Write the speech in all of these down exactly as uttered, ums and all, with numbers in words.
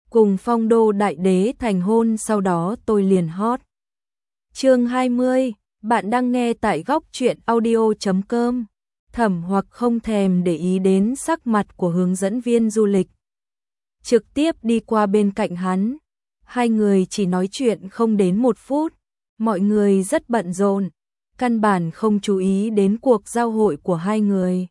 cùng Phong Đô Đại Đế thành hôn, sau đó tôi liền hot. Chương hai mươi, bạn đang nghe tại góc truyện audio chấm com. Thẩm Hoặc không thèm để ý đến sắc mặt của hướng dẫn viên du lịch, trực tiếp đi qua bên cạnh hắn. Hai người chỉ nói chuyện không đến một phút, mọi người rất bận rộn, căn bản không chú ý đến cuộc giao hội của hai người.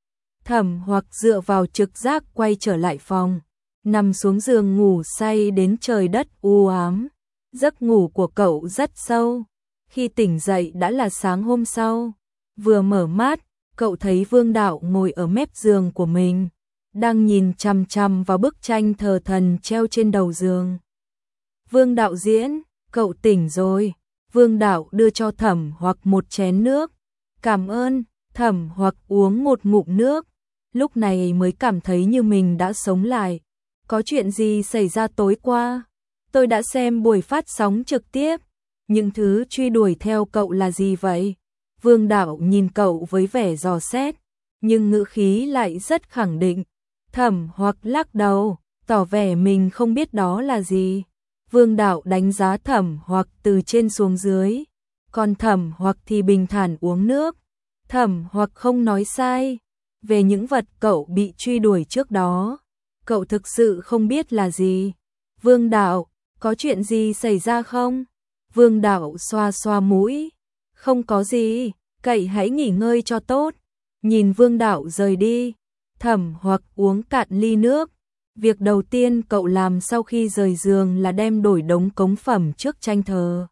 Thẩm Hoặc dựa vào trực giác quay trở lại phòng, nằm xuống giường ngủ say đến trời đất u ám. Giấc ngủ của cậu rất sâu, khi tỉnh dậy đã là sáng hôm sau. Vừa mở mắt, cậu thấy Vương Đạo ngồi ở mép giường của mình, đang nhìn chằm chằm vào bức tranh thờ thần treo trên đầu giường. Vương Đạo diễn, cậu tỉnh rồi. Vương Đạo đưa cho Thẩm Hoặc một chén nước. Cảm ơn. Thẩm Hoặc uống một ngụm nước, lúc này mới cảm thấy như mình đã sống lại. Có chuyện gì xảy ra tối qua? Tôi đã xem buổi phát sóng trực tiếp. Những thứ truy đuổi theo cậu là gì vậy? Vương Đạo nhìn cậu với vẻ dò xét, nhưng ngữ khí lại rất khẳng định. Thẩm Hoặc lắc đầu, tỏ vẻ mình không biết đó là gì. Vương Đạo đánh giá Thẩm Hoặc từ trên xuống dưới, còn Thẩm Hoặc thì bình thản uống nước. Thẩm Hoặc không nói sai, về những vật cậu bị truy đuổi trước đó, cậu thực sự không biết là gì. Vương Đạo, có chuyện gì xảy ra không? Vương Đạo xoa xoa mũi, không có gì, cậu hãy nghỉ ngơi cho tốt. Nhìn Vương Đạo rời đi, Thẩm Hoặc uống cạn ly nước. Việc đầu tiên cậu làm sau khi rời giường là đem đổi đống cống phẩm trước tranh thờ.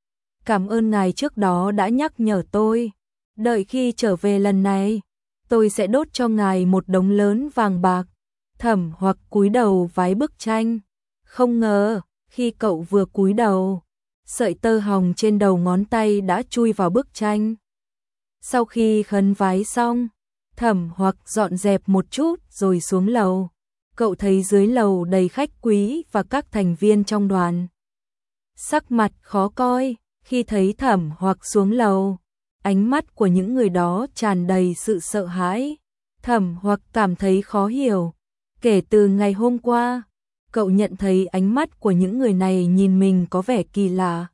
Cảm ơn ngài trước đó đã nhắc nhở tôi. Đợi khi trở về lần này, tôi sẽ đốt cho ngài một đống lớn vàng bạc. Thẩm Hoặc cúi đầu vái bức tranh. Không ngờ, khi cậu vừa cúi đầu, sợi tơ hồng trên đầu ngón tay đã chui vào bức tranh. Sau khi khấn vái xong, Thẩm Hoặc dọn dẹp một chút rồi xuống lầu. Cậu thấy dưới lầu đầy khách quý và các thành viên trong đoàn. Sắc mặt khó coi, khi thấy Thẩm Hoặc xuống lầu, ánh mắt của những người đó tràn đầy sự sợ hãi. Thẩm Hoặc cảm thấy khó hiểu. Kể từ ngày hôm qua, cậu nhận thấy ánh mắt của những người này nhìn mình có vẻ kỳ lạ.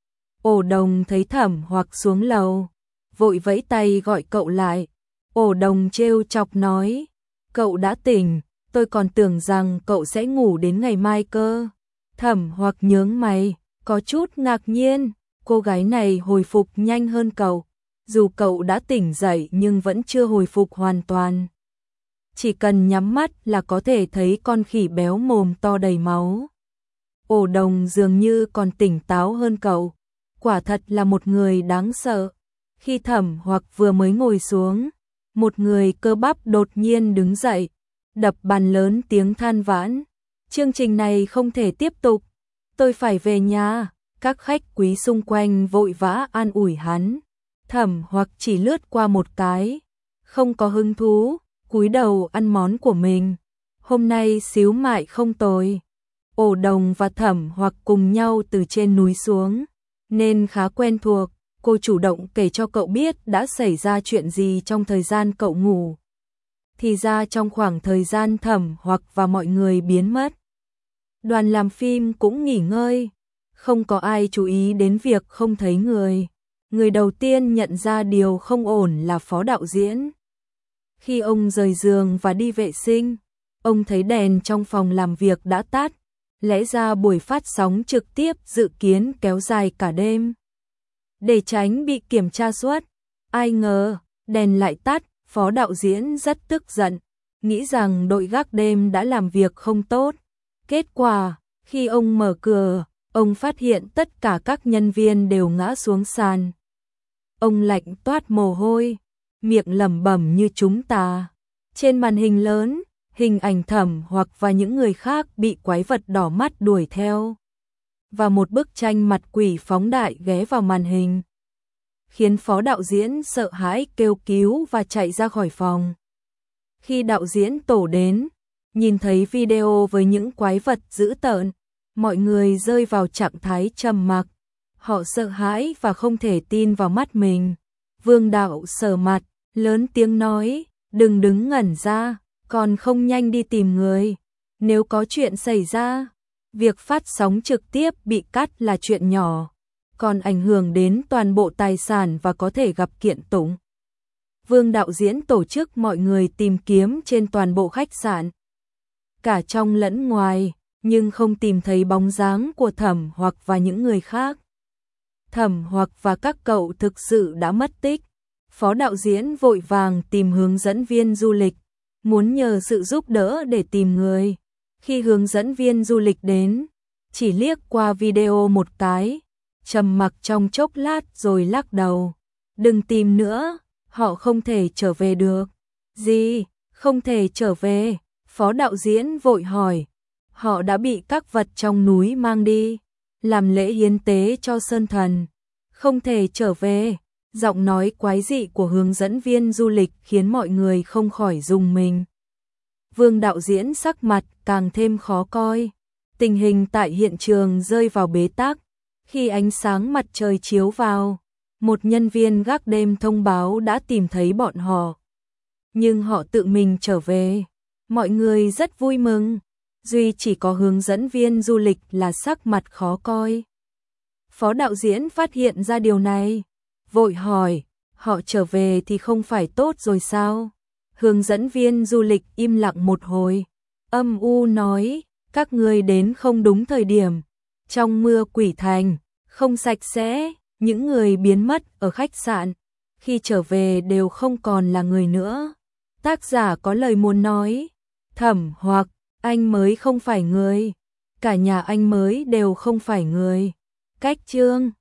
Ổ Đồng thấy Thẩm Hoặc xuống lầu, vội vẫy tay gọi cậu lại. Ổ Đồng trêu chọc nói, cậu đã tỉnh, tôi còn tưởng rằng cậu sẽ ngủ đến ngày mai cơ. Thẩm Hoặc nhướng mày, có chút ngạc nhiên, cô gái này hồi phục nhanh hơn cậu. Dù cậu đã tỉnh dậy nhưng vẫn chưa hồi phục hoàn toàn. Chỉ cần nhắm mắt là có thể thấy con khỉ béo mồm to đầy máu. Ổ Đồng dường như còn tỉnh táo hơn cậu. Quả thật là một người đáng sợ. Khi Thẩm Hoặc vừa mới ngồi xuống, một người cơ bắp đột nhiên đứng dậy, đập bàn lớn tiếng than vãn. Chương trình này không thể tiếp tục, tôi phải về nhà. Các khách quý xung quanh vội vã an ủi hắn. Thẩm Hoặc chỉ lướt qua một cái, không có hứng thú, cúi đầu ăn món của mình. Hôm nay xíu mại không tồi. Ổ Đồng và Thẩm Hoặc cùng nhau từ trên núi xuống, nên khá quen thuộc. Cô chủ động kể cho cậu biết đã xảy ra chuyện gì trong thời gian cậu ngủ. Thì ra trong khoảng thời gian Thẩm Hoặc và mọi người biến mất, đoàn làm phim cũng nghỉ ngơi. Không có ai chú ý đến việc không thấy người. Người đầu tiên nhận ra điều không ổn là phó đạo diễn. Khi ông rời giường và đi vệ sinh, ông thấy đèn trong phòng làm việc đã tắt. Lẽ ra buổi phát sóng trực tiếp dự kiến kéo dài cả đêm, để tránh bị kiểm tra suốt. Ai ngờ, đèn lại tắt. Phó đạo diễn rất tức giận, nghĩ rằng đội gác đêm đã làm việc không tốt. Kết quả, khi ông mở cửa, ông phát hiện tất cả các nhân viên đều ngã xuống sàn. Ông lạnh toát mồ hôi, miệng lẩm bẩm như chúng ta. Trên màn hình lớn, hình ảnh Thẩm Hoặc và những người khác bị quái vật đỏ mắt đuổi theo. Và một bức tranh mặt quỷ phóng đại ghé vào màn hình, khiến phó đạo diễn sợ hãi kêu cứu và chạy ra khỏi phòng. Khi đạo diễn tổ đến, nhìn thấy video với những quái vật dữ tợn, mọi người rơi vào trạng thái trầm mặc. Họ sợ hãi và không thể tin vào mắt mình. Vương Đạo sờ mặt, lớn tiếng nói, đừng đứng ngẩn ra, còn không nhanh đi tìm người. Nếu có chuyện xảy ra, Việc phát sóng trực tiếp bị cắt là chuyện nhỏ, còn ảnh hưởng đến toàn bộ tài sản và có thể gặp kiện tụng. Vương đạo diễn tổ chức mọi người tìm kiếm trên toàn bộ khách sạn, cả trong lẫn ngoài, nhưng không tìm thấy bóng dáng của Thẩm Hoặc và những người khác. Thẩm Hoặc và các cậu thực sự đã mất tích. Phó đạo diễn vội vàng tìm hướng dẫn viên du lịch, muốn nhờ sự giúp đỡ để tìm người. Khi hướng dẫn viên du lịch đến, chỉ liếc qua video một cái, trầm mặc trong chốc lát rồi lắc đầu. Đừng tìm nữa, họ không thể trở về được. Gì? Không thể trở về? Phó đạo diễn vội hỏi. Họ đã bị các vật trong núi mang đi, làm lễ hiến tế cho sơn thần. Không thể trở về. Giọng nói quái dị của hướng dẫn viên du lịch khiến mọi người không khỏi rùng mình. Vương đạo diễn sắc mặt càng thêm khó coi. Tình hình tại hiện trường rơi vào bế tắc. Khi ánh sáng mặt trời chiếu vào, một nhân viên gác đêm thông báo đã tìm thấy bọn họ. Nhưng họ tự mình trở về. Mọi người rất vui mừng. Duy chỉ có hướng dẫn viên du lịch là sắc mặt khó coi. Phó đạo diễn phát hiện ra điều này, vội hỏi, họ trở về thì không phải tốt rồi sao? Hướng dẫn viên du lịch im lặng một hồi, âm u nói, các người đến không đúng thời điểm. Trong mưa quỷ thành, không sạch sẽ, những người biến mất ở khách sạn, khi trở về đều không còn là người nữa. Tác giả có lời muốn nói, Thẩm Hoặc, anh mới không phải người, cả nhà anh mới đều không phải người. Cách chương